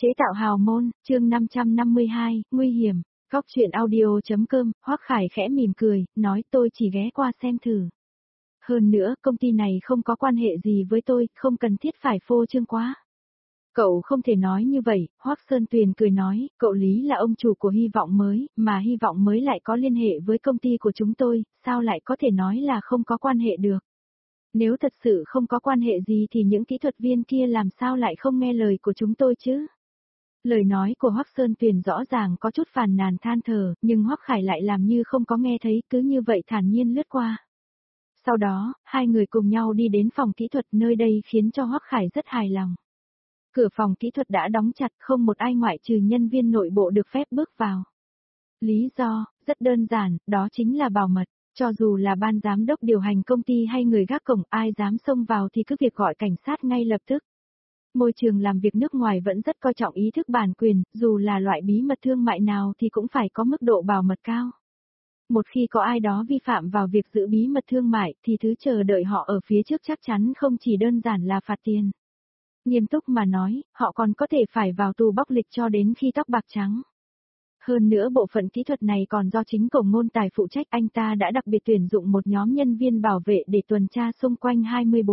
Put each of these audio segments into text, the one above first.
Chế tạo hào môn, chương 552, nguy hiểm. Góc truyện audio.com, Hoắc Khải khẽ mỉm cười, nói tôi chỉ ghé qua xem thử. Hơn nữa, công ty này không có quan hệ gì với tôi, không cần thiết phải phô trương quá. Cậu không thể nói như vậy, Hoắc Sơn Tuyền cười nói, cậu Lý là ông chủ của Hy vọng mới, mà Hy vọng mới lại có liên hệ với công ty của chúng tôi, sao lại có thể nói là không có quan hệ được. Nếu thật sự không có quan hệ gì thì những kỹ thuật viên kia làm sao lại không nghe lời của chúng tôi chứ? Lời nói của Hoắc Sơn Tuyền rõ ràng có chút phàn nàn than thở, nhưng Hoắc Khải lại làm như không có nghe thấy, cứ như vậy thản nhiên lướt qua. Sau đó, hai người cùng nhau đi đến phòng kỹ thuật, nơi đây khiến cho Hoắc Khải rất hài lòng. Cửa phòng kỹ thuật đã đóng chặt, không một ai ngoại trừ nhân viên nội bộ được phép bước vào. Lý do, rất đơn giản, đó chính là bảo mật. Cho dù là ban giám đốc điều hành công ty hay người gác cổng, ai dám xông vào thì cứ việc gọi cảnh sát ngay lập tức. Môi trường làm việc nước ngoài vẫn rất coi trọng ý thức bản quyền, dù là loại bí mật thương mại nào thì cũng phải có mức độ bảo mật cao. Một khi có ai đó vi phạm vào việc giữ bí mật thương mại thì thứ chờ đợi họ ở phía trước chắc chắn không chỉ đơn giản là phạt tiền. Nghiêm túc mà nói, họ còn có thể phải vào tù bóc lịch cho đến khi tóc bạc trắng. Hơn nữa bộ phận kỹ thuật này còn do chính Cổ Ngôn Tài phụ trách, anh ta đã đặc biệt tuyển dụng một nhóm nhân viên bảo vệ để tuần tra xung quanh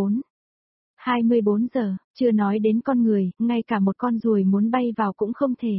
24 giờ, chưa nói đến con người, ngay cả một con ruồi muốn bay vào cũng không thể.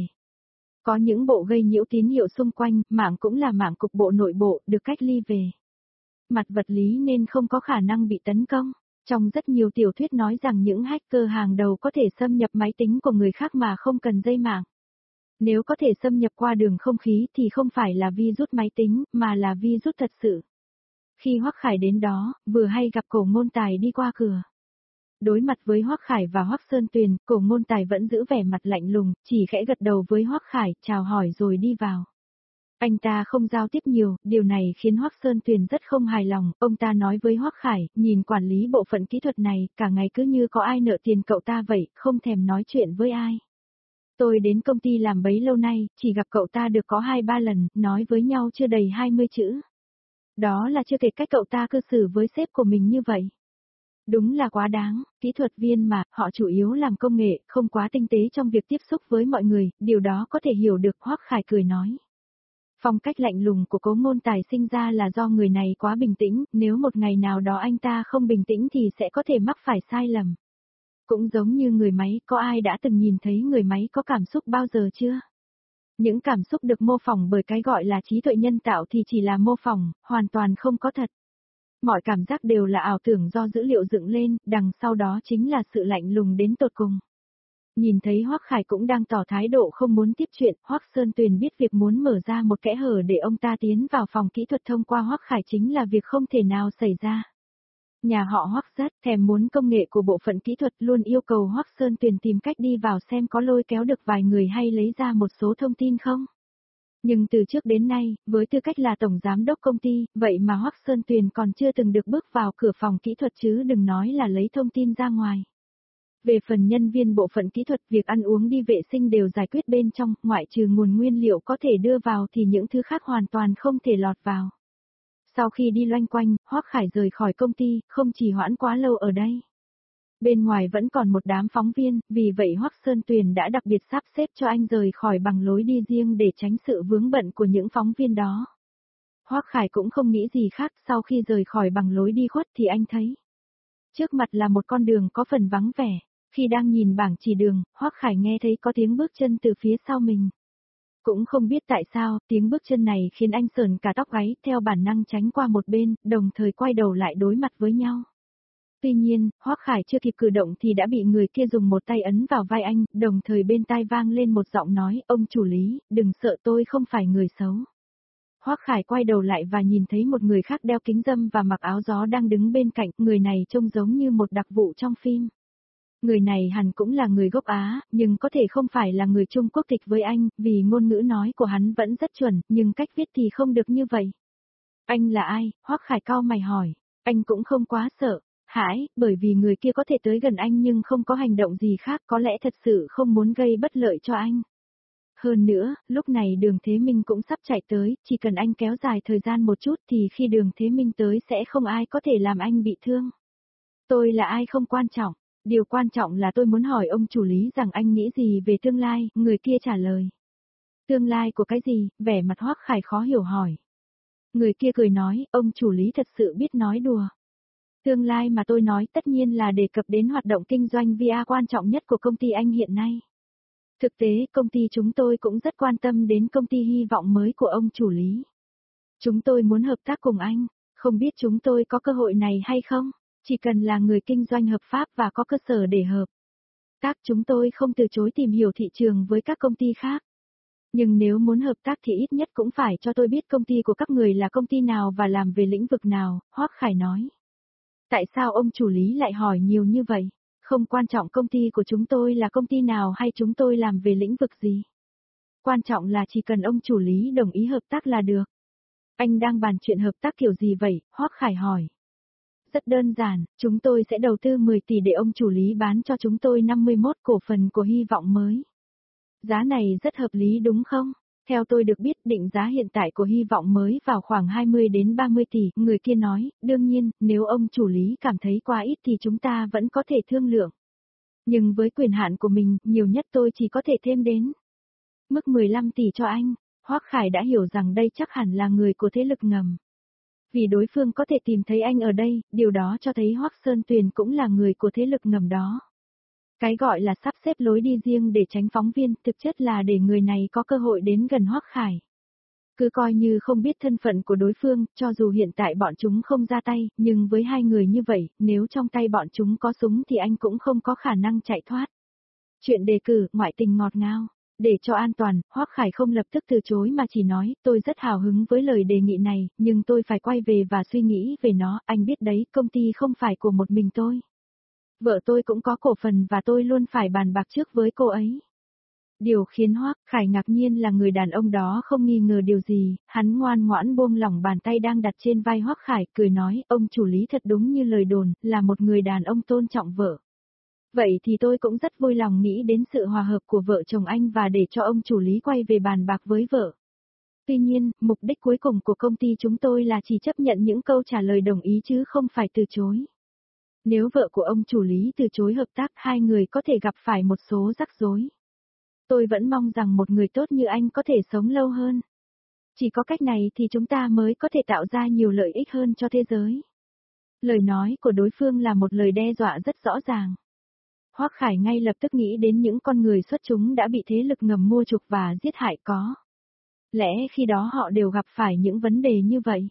Có những bộ gây nhiễu tín hiệu xung quanh, mạng cũng là mạng cục bộ nội bộ, được cách ly về mặt vật lý nên không có khả năng bị tấn công. Trong rất nhiều tiểu thuyết nói rằng những hacker hàng đầu có thể xâm nhập máy tính của người khác mà không cần dây mạng. Nếu có thể xâm nhập qua đường không khí thì không phải là virus máy tính, mà là virus thật sự. Khi Hoắc Khải đến đó, vừa hay gặp Cổ Ngôn Tài đi qua cửa. Đối mặt với Hoắc Khải và Hoắc Sơn Tuyền, Cổ Ngôn Tài vẫn giữ vẻ mặt lạnh lùng, chỉ khẽ gật đầu với Hoắc Khải, chào hỏi rồi đi vào. Anh ta không giao tiếp nhiều, điều này khiến Hoắc Sơn Tuyền rất không hài lòng, ông ta nói với Hoắc Khải, nhìn quản lý bộ phận kỹ thuật này, cả ngày cứ như có ai nợ tiền cậu ta vậy, không thèm nói chuyện với ai. Tôi đến công ty làm bấy lâu nay, chỉ gặp cậu ta được có 2-3 lần, nói với nhau chưa đầy 20 chữ. Đó là chưa kể cách cậu ta cư xử với sếp của mình như vậy. Đúng là quá đáng, kỹ thuật viên mà, họ chủ yếu làm công nghệ, không quá tinh tế trong việc tiếp xúc với mọi người, điều đó có thể hiểu được, Hoắc Khải cười nói. Phong cách lạnh lùng của Cố Ngôn Tài sinh ra là do người này quá bình tĩnh, nếu một ngày nào đó anh ta không bình tĩnh thì sẽ có thể mắc phải sai lầm. Cũng giống như người máy, có ai đã từng nhìn thấy người máy có cảm xúc bao giờ chưa? Những cảm xúc được mô phỏng bởi cái gọi là trí tuệ nhân tạo thì chỉ là mô phỏng, hoàn toàn không có thật. Mọi cảm giác đều là ảo tưởng do dữ liệu dựng lên, đằng sau đó chính là sự lạnh lùng đến tột cùng. Nhìn thấy Hoắc Khải cũng đang tỏ thái độ không muốn tiếp chuyện, Hoắc Sơn Tuyền biết việc muốn mở ra một kẽ hở để ông ta tiến vào phòng kỹ thuật thông qua Hoắc Khải chính là việc không thể nào xảy ra. Nhà họ Hoắc rất thèm muốn công nghệ của bộ phận kỹ thuật, luôn yêu cầu Hoắc Sơn Tuyền tìm cách đi vào xem có lôi kéo được vài người hay lấy ra một số thông tin không. Nhưng từ trước đến nay, với tư cách là tổng giám đốc công ty, vậy mà Hoắc Sơn Tuyền còn chưa từng được bước vào cửa phòng kỹ thuật chứ đừng nói là lấy thông tin ra ngoài. Về phần nhân viên bộ phận kỹ thuật, việc ăn uống đi vệ sinh đều giải quyết bên trong, ngoại trừ nguồn nguyên liệu có thể đưa vào thì những thứ khác hoàn toàn không thể lọt vào. Sau khi đi loanh quanh, Hoắc Khải rời khỏi công ty, không trì hoãn quá lâu ở đây. Bên ngoài vẫn còn một đám phóng viên, vì vậy Hoắc Sơn Tuyền đã đặc biệt sắp xếp cho anh rời khỏi bằng lối đi riêng để tránh sự vướng bận của những phóng viên đó. Hoắc Khải cũng không nghĩ gì khác, sau khi rời khỏi bằng lối đi khuất thì anh thấy trước mặt là một con đường có phần vắng vẻ. Khi đang nhìn bảng chỉ đường, Hoắc Khải nghe thấy có tiếng bước chân từ phía sau mình. Cũng không biết tại sao, tiếng bước chân này khiến anh sởn cả tóc gáy, theo bản năng tránh qua một bên, đồng thời quay đầu lại đối mặt với nhau. Tuy nhiên, Hoắc Khải chưa kịp cử động thì đã bị người kia dùng một tay ấn vào vai anh, đồng thời bên tai vang lên một giọng nói, ông chủ Lý, đừng sợ, tôi không phải người xấu. Hoắc Khải quay đầu lại và nhìn thấy một người khác đeo kính râm và mặc áo gió đang đứng bên cạnh, người này trông giống như một đặc vụ trong phim. Người này hẳn cũng là người gốc Á, nhưng có thể không phải là người Trung Quốc tịch với anh, vì ngôn ngữ nói của hắn vẫn rất chuẩn, nhưng cách viết thì không được như vậy. Anh là ai? Hoắc Khải cau mày hỏi. Anh cũng không quá sợ hãi, bởi vì người kia có thể tới gần anh nhưng không có hành động gì khác, có lẽ thật sự không muốn gây bất lợi cho anh. Hơn nữa, lúc này Đường Thế Minh cũng sắp chạy tới, chỉ cần anh kéo dài thời gian một chút thì khi Đường Thế Minh tới sẽ không ai có thể làm anh bị thương. Tôi là ai không quan trọng. Điều quan trọng là tôi muốn hỏi ông chủ lý rằng anh nghĩ gì về tương lai, người kia trả lời. Tương lai của cái gì, vẻ mặt Hoắc Khải khó hiểu hỏi. Người kia cười nói, ông chủ lý thật sự biết nói đùa. Tương lai mà tôi nói tất nhiên là đề cập đến hoạt động kinh doanh VR quan trọng nhất của công ty anh hiện nay. Thực tế, công ty chúng tôi cũng rất quan tâm đến công ty hy vọng mới của ông chủ lý. Chúng tôi muốn hợp tác cùng anh, không biết chúng tôi có cơ hội này hay không, chỉ cần là người kinh doanh hợp pháp và có cơ sở để hợp tác chúng tôi không từ chối tìm hiểu thị trường với các công ty khác. Nhưng nếu muốn hợp tác thì ít nhất cũng phải cho tôi biết công ty của các người là công ty nào và làm về lĩnh vực nào, Hoắc Khải nói. Tại sao ông chủ lý lại hỏi nhiều như vậy? Không quan trọng công ty của chúng tôi là công ty nào hay chúng tôi làm về lĩnh vực gì. Quan trọng là chỉ cần ông chủ lý đồng ý hợp tác là được. Anh đang bàn chuyện hợp tác kiểu gì vậy? Hoắc Khải hỏi. Rất đơn giản, chúng tôi sẽ đầu tư 10 tỷ để ông chủ lý bán cho chúng tôi 51 cổ phần của hy vọng mới. Giá này rất hợp lý đúng không? Theo tôi được biết định giá hiện tại của hy vọng mới vào khoảng 20 đến 30 tỷ, người kia nói, đương nhiên, nếu ông chủ lý cảm thấy quá ít thì chúng ta vẫn có thể thương lượng. Nhưng với quyền hạn của mình, nhiều nhất tôi chỉ có thể thêm đến mức 15 tỷ cho anh. Hoắc Khải đã hiểu rằng đây chắc hẳn là người của thế lực ngầm. Vì đối phương có thể tìm thấy anh ở đây, điều đó cho thấy Hoắc Sơn Tuyền cũng là người của thế lực ngầm đó. Cái gọi là sắp xếp lối đi riêng để tránh phóng viên, thực chất là để người này có cơ hội đến gần Hoắc Khải. Cứ coi như không biết thân phận của đối phương, cho dù hiện tại bọn chúng không ra tay, nhưng với hai người như vậy, nếu trong tay bọn chúng có súng thì anh cũng không có khả năng chạy thoát. Chuyện đề cử, ngoại tình ngọt ngào. Để cho an toàn, Hoắc Khải không lập tức từ chối mà chỉ nói, tôi rất hào hứng với lời đề nghị này, nhưng tôi phải quay về và suy nghĩ về nó, anh biết đấy, công ty không phải của một mình tôi. Vợ tôi cũng có cổ phần và tôi luôn phải bàn bạc trước với cô ấy. Điều khiến Hoắc Khải ngạc nhiên là người đàn ông đó không nghi ngờ điều gì, hắn ngoan ngoãn buông lỏng bàn tay đang đặt trên vai Hoắc Khải, cười nói, ông chủ lý thật đúng như lời đồn, là một người đàn ông tôn trọng vợ. Vậy thì tôi cũng rất vui lòng nghĩ đến sự hòa hợp của vợ chồng anh và để cho ông chủ lý quay về bàn bạc với vợ. Tuy nhiên, mục đích cuối cùng của công ty chúng tôi là chỉ chấp nhận những câu trả lời đồng ý chứ không phải từ chối. Nếu vợ của ông chủ lý từ chối hợp tác, hai người có thể gặp phải một số rắc rối. Tôi vẫn mong rằng một người tốt như anh có thể sống lâu hơn. Chỉ có cách này thì chúng ta mới có thể tạo ra nhiều lợi ích hơn cho thế giới. Lời nói của đối phương là một lời đe dọa rất rõ ràng. Hoắc Khải ngay lập tức nghĩ đến những con người xuất chúng đã bị thế lực ngầm mua chuộc và giết hại có. Lẽ khi đó họ đều gặp phải những vấn đề như vậy.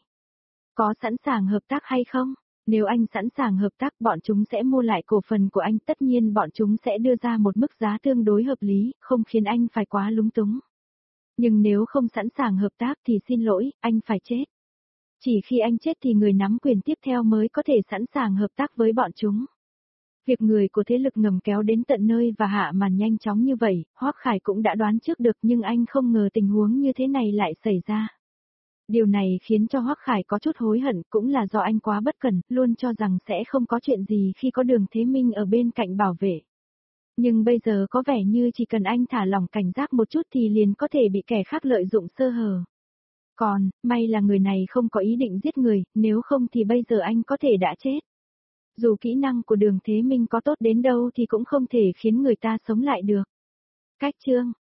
Có sẵn sàng hợp tác hay không? Nếu anh sẵn sàng hợp tác bọn chúng sẽ mua lại cổ phần của anh, tất nhiên bọn chúng sẽ đưa ra một mức giá tương đối hợp lý, không khiến anh phải quá lúng túng. Nhưng nếu không sẵn sàng hợp tác thì xin lỗi, anh phải chết. Chỉ khi anh chết thì người nắm quyền tiếp theo mới có thể sẵn sàng hợp tác với bọn chúng. Việc người của thế lực ngầm kéo đến tận nơi và hạ màn nhanh chóng như vậy, Hoắc Khải cũng đã đoán trước được nhưng anh không ngờ tình huống như thế này lại xảy ra. Điều này khiến cho Hoắc Khải có chút hối hận, cũng là do anh quá bất cẩn, luôn cho rằng sẽ không có chuyện gì khi có Đường Thế Minh ở bên cạnh bảo vệ. Nhưng bây giờ có vẻ như chỉ cần anh thả lỏng cảnh giác một chút thì liền có thể bị kẻ khác lợi dụng sơ hở. Còn, may là người này không có ý định giết người, nếu không thì bây giờ anh có thể đã chết. Dù kỹ năng của Đường Thế Minh có tốt đến đâu thì cũng không thể khiến người ta sống lại được. Cách chương